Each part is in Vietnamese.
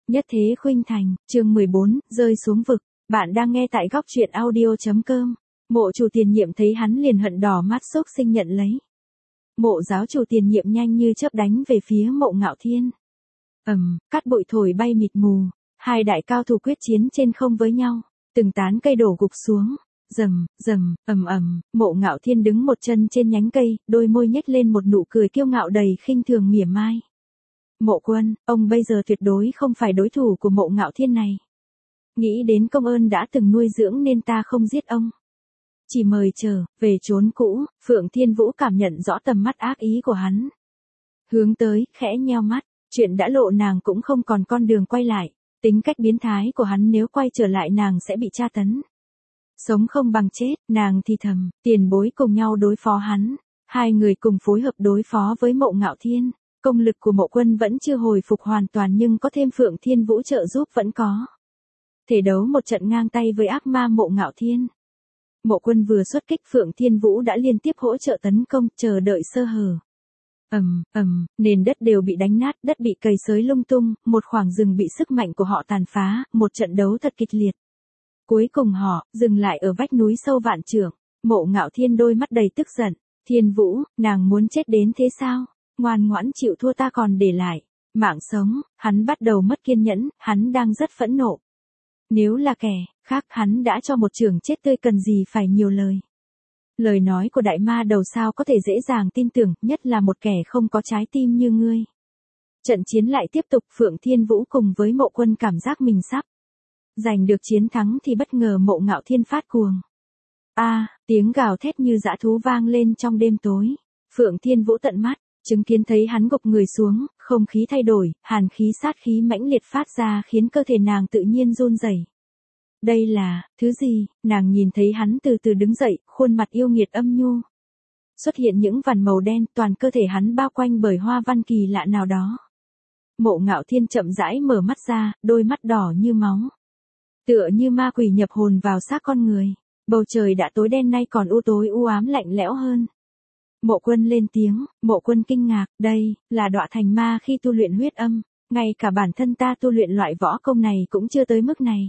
Nhất thế khuynh thành, chương 14, rơi xuống vực. Bạn đang nghe tại góc truyện audio.com. Mộ chủ tiền nhiệm thấy hắn liền hận đỏ mắt xốc sinh nhận lấy. Mộ giáo chủ tiền nhiệm nhanh như chớp đánh về phía Mộ Ngạo Thiên. Cát bụi thổi bay mịt mù, hai đại cao thủ quyết chiến trên không với nhau, từng tán cây đổ gục xuống. Rầm, rầm, Mộ Ngạo Thiên đứng một chân trên nhánh cây, đôi môi nhếch lên một nụ cười kiêu ngạo đầy khinh thường mỉa mai. Mộ Quân, ông bây giờ tuyệt đối không phải đối thủ của Mộ Ngạo Thiên này. Nghĩ đến công ơn đã từng nuôi dưỡng nên ta không giết ông. Chỉ mời trở về chốn cũ. Phượng Thiên Vũ cảm nhận rõ tầm mắt ác ý của hắn. Hướng tới, khẽ nheo mắt, chuyện đã lộ nàng cũng không còn con đường quay lại. Tính cách biến thái của hắn nếu quay trở lại nàng sẽ bị tra tấn. Sống không bằng chết, nàng thì thầm, tiền bối cùng nhau đối phó hắn. Hai người cùng phối hợp đối phó với Mộ Ngạo Thiên. Công lực của Mộ Quân vẫn chưa hồi phục hoàn toàn nhưng có thêm Phượng Thiên Vũ trợ giúp vẫn có. Thể đấu một trận ngang tay với ác ma Mộ Ngạo Thiên. Mộ Quân vừa xuất kích Phượng Thiên Vũ đã liên tiếp hỗ trợ tấn công, chờ đợi sơ hở. Nền đất đều bị đánh nát, đất bị cày xới lung tung, một khoảng rừng bị sức mạnh của họ tàn phá, một trận đấu thật kịch liệt. Cuối cùng họ dừng lại ở vách núi sâu vạn trượng. Mộ Ngạo Thiên đôi mắt đầy tức giận. Thiên Vũ, nàng muốn chết đến thế sao? Ngoan ngoãn chịu thua ta còn để lại mạng sống. Hắn bắt đầu mất kiên nhẫn, hắn đang rất phẫn nộ. Nếu là kẻ khác hắn đã cho một chưởng chết tươi, cần gì phải nhiều lời. Lời nói của đại ma đầu sao có thể dễ dàng tin tưởng, nhất là một kẻ không có trái tim như ngươi. Trận chiến lại tiếp tục. Phượng Thiên Vũ cùng với Mộ Quân cảm giác mình sắp giành được chiến thắng thì bất ngờ Mộ Ngạo Thiên phát cuồng. Tiếng gào thét như dã thú vang lên trong đêm tối. Phượng Thiên Vũ tận mắt chứng kiến thấy hắn gục người xuống, không khí thay đổi, hàn khí sát khí mãnh liệt phát ra khiến cơ thể nàng tự nhiên run rẩy. Đây là thứ gì? Nàng nhìn thấy hắn từ từ đứng dậy, khuôn mặt yêu nghiệt âm nhu. Xuất hiện những vằn màu đen, toàn cơ thể hắn bao quanh bởi hoa văn kỳ lạ nào đó. Mộ Ngạo Thiên chậm rãi mở mắt ra, đôi mắt đỏ như máu. Tựa như ma quỷ nhập hồn vào xác con người. Bầu trời đã tối đen nay còn u tối u ám lạnh lẽo hơn. Mộ Quân lên tiếng. Mộ Quân kinh ngạc, đây là đọa thành ma khi tu luyện huyết âm, ngay cả bản thân ta tu luyện loại võ công này cũng chưa tới mức này.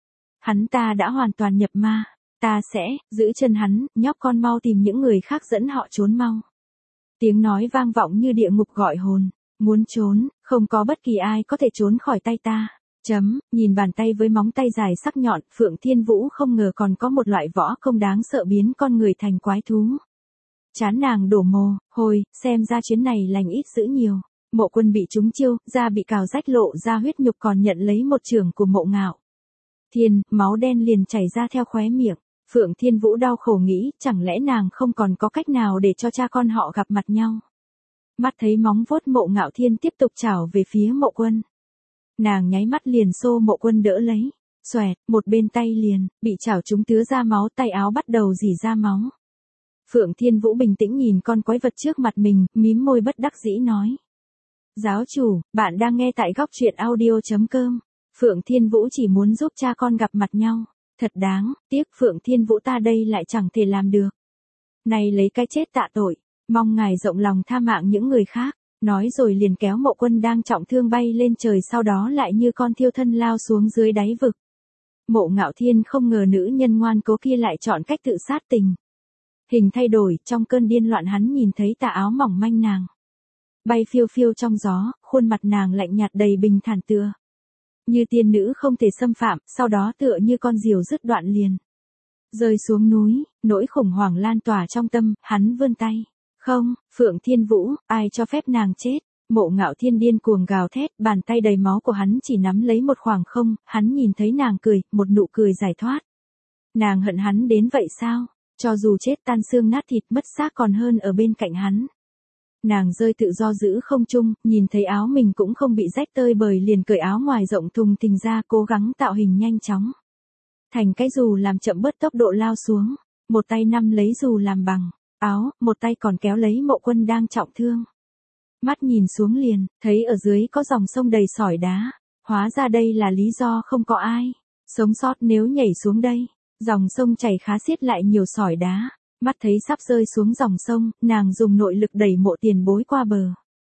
Hắn ta đã hoàn toàn nhập ma, ta sẽ giữ chân hắn, nhóc con mau tìm những người khác dẫn họ trốn mau. Tiếng nói vang vọng như địa ngục gọi hồn, muốn trốn, không có bất kỳ ai có thể trốn khỏi tay ta. Nhìn bàn tay với móng tay dài sắc nhọn, Phượng Thiên Vũ không ngờ còn có một loại võ công đáng sợ biến con người thành quái thú. Chán nàng đổ mồ hôi, xem ra chuyến này lành ít dữ nhiều. Mộ Quân bị trúng chiêu, da bị cào rách lộ ra huyết nhục còn nhận lấy một chưởng của Mộ Ngạo Thiên, máu đen liền chảy ra theo khóe miệng. Phượng Thiên Vũ đau khổ nghĩ, chẳng lẽ nàng không còn có cách nào để cho cha con họ gặp mặt nhau. Mắt thấy móng vuốt Mộ Ngạo Thiên tiếp tục chảo về phía Mộ Quân. Nàng nháy mắt liền xô Mộ Quân đỡ lấy. Xoẹt, một bên tay liền bị chảo trúng tứa ra máu, tay áo bắt đầu rỉ ra máu. Phượng Thiên Vũ bình tĩnh nhìn con quái vật trước mặt mình, mím môi bất đắc dĩ nói. Giáo chủ, bạn đang nghe tại góc truyện audio.com. Phượng Thiên Vũ chỉ muốn giúp cha con gặp mặt nhau. Thật đáng tiếc Phượng Thiên Vũ ta đây lại chẳng thể làm được. Này lấy cái chết tạ tội, mong ngài rộng lòng tha mạng những người khác. Nói rồi liền kéo Mộ Quân đang trọng thương bay lên trời, sau đó lại như con thiêu thân lao xuống dưới đáy vực. Mộ Ngạo Thiên không ngờ nữ nhân ngoan cố kia lại chọn cách tự sát tình. Hình thay đổi, trong cơn điên loạn hắn nhìn thấy tà áo mỏng manh nàng bay phiêu phiêu trong gió, khuôn mặt nàng lạnh nhạt đầy bình thản tựa như tiên nữ không thể xâm phạm, sau đó tựa như con diều dứt đoạn liền rơi xuống núi. Nỗi khủng hoảng lan tỏa trong tâm, hắn vươn tay. Không, Phượng Thiên Vũ, ai cho phép nàng chết? Mộ Ngạo Thiên điên cuồng gào thét, bàn tay đầy máu của hắn chỉ nắm lấy một khoảng không, hắn nhìn thấy nàng cười, một nụ cười giải thoát. Nàng hận hắn đến vậy sao? Cho dù chết tan xương nát thịt mất xác còn hơn ở bên cạnh hắn. Nàng rơi tự do giữ không trung, nhìn thấy áo mình cũng không bị rách tơi bời liền cởi áo ngoài rộng thùng thình ra, cố gắng tạo hình nhanh chóng. Thành cái dù làm chậm bớt tốc độ lao xuống, một tay nắm lấy dù làm bằng áo, một tay còn kéo lấy Mộ Quân đang trọng thương. Mắt nhìn xuống liền, thấy ở dưới có dòng sông đầy sỏi đá, hóa ra đây là lý do không có ai sống sót nếu nhảy xuống đây. Dòng sông chảy khá xiết lại nhiều sỏi đá, mắt thấy sắp rơi xuống dòng sông, nàng dùng nội lực đẩy Mộ tiền bối qua bờ.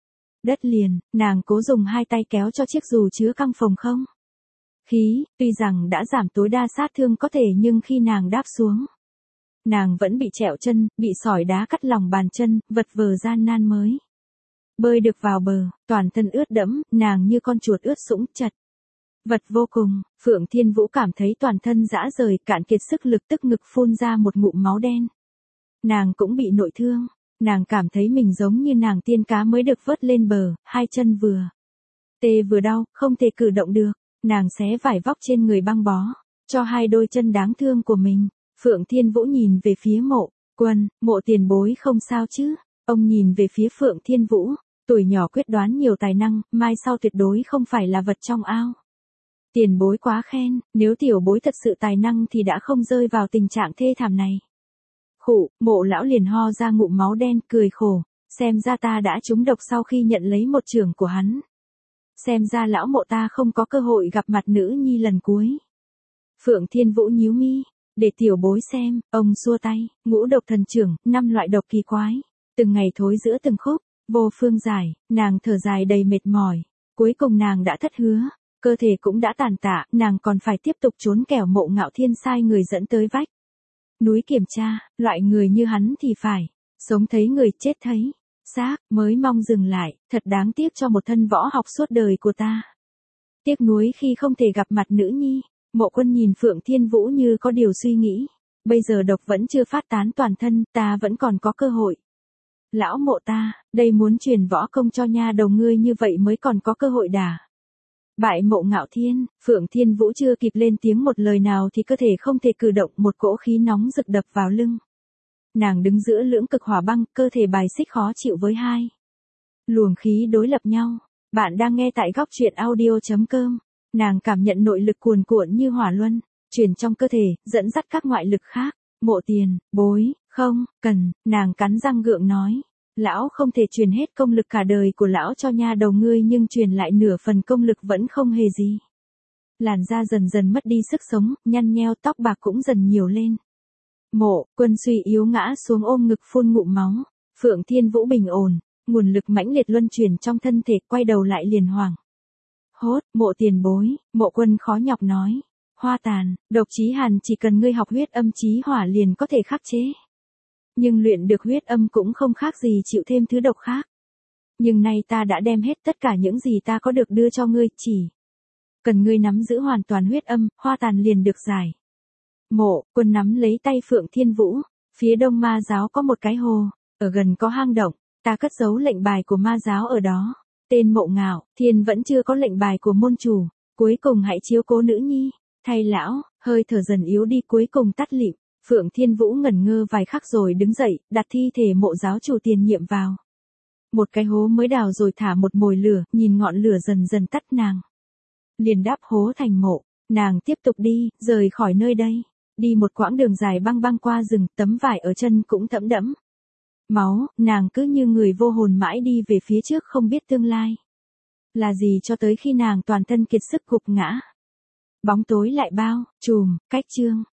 Đất liền, nàng cố dùng hai tay kéo cho chiếc dù chứa căng phồng không. Khí, tuy rằng đã giảm tối đa sát thương có thể nhưng khi nàng đáp xuống, nàng vẫn bị trẹo chân, bị sỏi đá cắt lòng bàn chân, vật vờ gian nan mới bơi được vào bờ, toàn thân ướt đẫm, nàng như con chuột ướt sũng, chật vật vô cùng. Phượng Thiên Vũ cảm thấy toàn thân rã rời, cạn kiệt sức lực, tức ngực phun ra một ngụm máu đen. Nàng cũng bị nội thương, nàng cảm thấy mình giống như nàng tiên cá mới được vớt lên bờ, hai chân vừa tê vừa đau, không thể cử động được. Nàng xé vải vóc trên người băng bó cho hai đôi chân đáng thương của mình. Phượng Thiên Vũ nhìn về phía Mộ Quân, Mộ tiền bối không sao chứ? Ông nhìn về phía Phượng Thiên Vũ, tuổi nhỏ quyết đoán nhiều tài năng, mai sau tuyệt đối không phải là vật trong ao. Tiền bối quá khen, nếu tiểu bối thật sự tài năng thì đã không rơi vào tình trạng thê thảm này. Khụ, Mộ lão liền ho ra ngụm máu đen, cười khổ, xem ra ta đã trúng độc sau khi nhận lấy một chưởng của hắn. Xem ra lão Mộ ta không có cơ hội gặp mặt nữ nhi lần cuối. Phượng Thiên Vũ nhíu mi, để tiểu bối xem, ông xua tay, ngũ độc thần chưởng, 5 loại độc kỳ quái, từng ngày thối giữa từng khúc, vô phương giải. Nàng thở dài đầy mệt mỏi, cuối cùng nàng đã thất hứa, cơ thể cũng đã tàn tạ, nàng còn phải tiếp tục trốn kẻo Mộ Ngạo Thiên sai người dẫn tới vách núi kiểm tra. Loại người như hắn thì phải sống thấy người, chết thấy xác, mới mong dừng lại. Thật đáng tiếc cho một thân võ học suốt đời của ta. Tiếc nuối khi không thể gặp mặt nữ nhi. Mộ Quân nhìn Phượng Thiên Vũ như có điều suy nghĩ. Bây giờ độc vẫn chưa phát tán toàn thân, ta vẫn còn có cơ hội. Lão Mộ ta, đây muốn truyền võ công cho nha đầu ngươi như vậy mới còn có cơ hội đả bại Mộ Ngạo Thiên. Phượng Thiên Vũ chưa kịp lên tiếng một lời nào thì cơ thể không thể cử động, một cỗ khí nóng rực đập vào lưng. Nàng đứng giữa lưỡng cực hỏa băng, cơ thể bài xích khó chịu với hai luồng khí đối lập nhau. Bạn đang nghe tại góc truyện audio.com. Nàng cảm nhận nội lực cuồn cuộn như hỏa luân, truyền trong cơ thể, dẫn dắt các ngoại lực khác. Mộ tiền bối, không cần. Nàng cắn răng gượng nói. Lão không thể truyền hết công lực cả đời của lão cho nha đầu ngươi, nhưng truyền lại nửa phần công lực vẫn không hề gì. Làn da dần dần mất đi sức sống, nhăn nheo, tóc bạc cũng dần nhiều lên. Mộ Quân suy yếu ngã xuống ôm ngực phun ngụm máu. Phượng Thiên Vũ bình ổn, nguồn lực mãnh liệt luân chuyển trong thân thể, quay đầu lại liền hoảng hốt. Mộ tiền bối, Mộ Quân khó nhọc nói. Hoa tàn, độc chí hàn chỉ cần ngươi học huyết âm chí hỏa liền có thể khắc chế. Nhưng luyện được huyết âm cũng không khác gì chịu thêm thứ độc khác. Nhưng nay ta đã đem hết tất cả những gì ta có được đưa cho ngươi, chỉ cần ngươi nắm giữ hoàn toàn huyết âm, hoa tàn liền được giải. Mộ Quân nắm lấy tay Phượng Thiên Vũ. Phía đông ma giáo có một cái hồ, ở gần có hang động, ta cất giấu lệnh bài của ma giáo ở đó. Tên Mộ Ngạo Thiên vẫn chưa có lệnh bài của môn chủ. Cuối cùng hãy chiếu cố nữ nhi. Thay lão, hơi thở dần yếu đi, cuối cùng tắt lịm. Phượng Thiên Vũ ngẩn ngơ vài khắc rồi đứng dậy, đặt thi thể Mộ giáo chủ tiền nhiệm vào một cái hố mới đào, rồi thả một mồi lửa, nhìn ngọn lửa dần dần tắt, nàng liền đắp hố thành mộ. Nàng tiếp tục đi, rời khỏi nơi đây. Đi một quãng đường dài băng băng qua rừng, tấm vải ở chân cũng thấm đẫm máu. Nàng cứ như người vô hồn mãi đi về phía trước, không biết tương lai là gì, cho tới khi nàng toàn thân kiệt sức gục ngã. Bóng tối lại bao trùm. Cách chương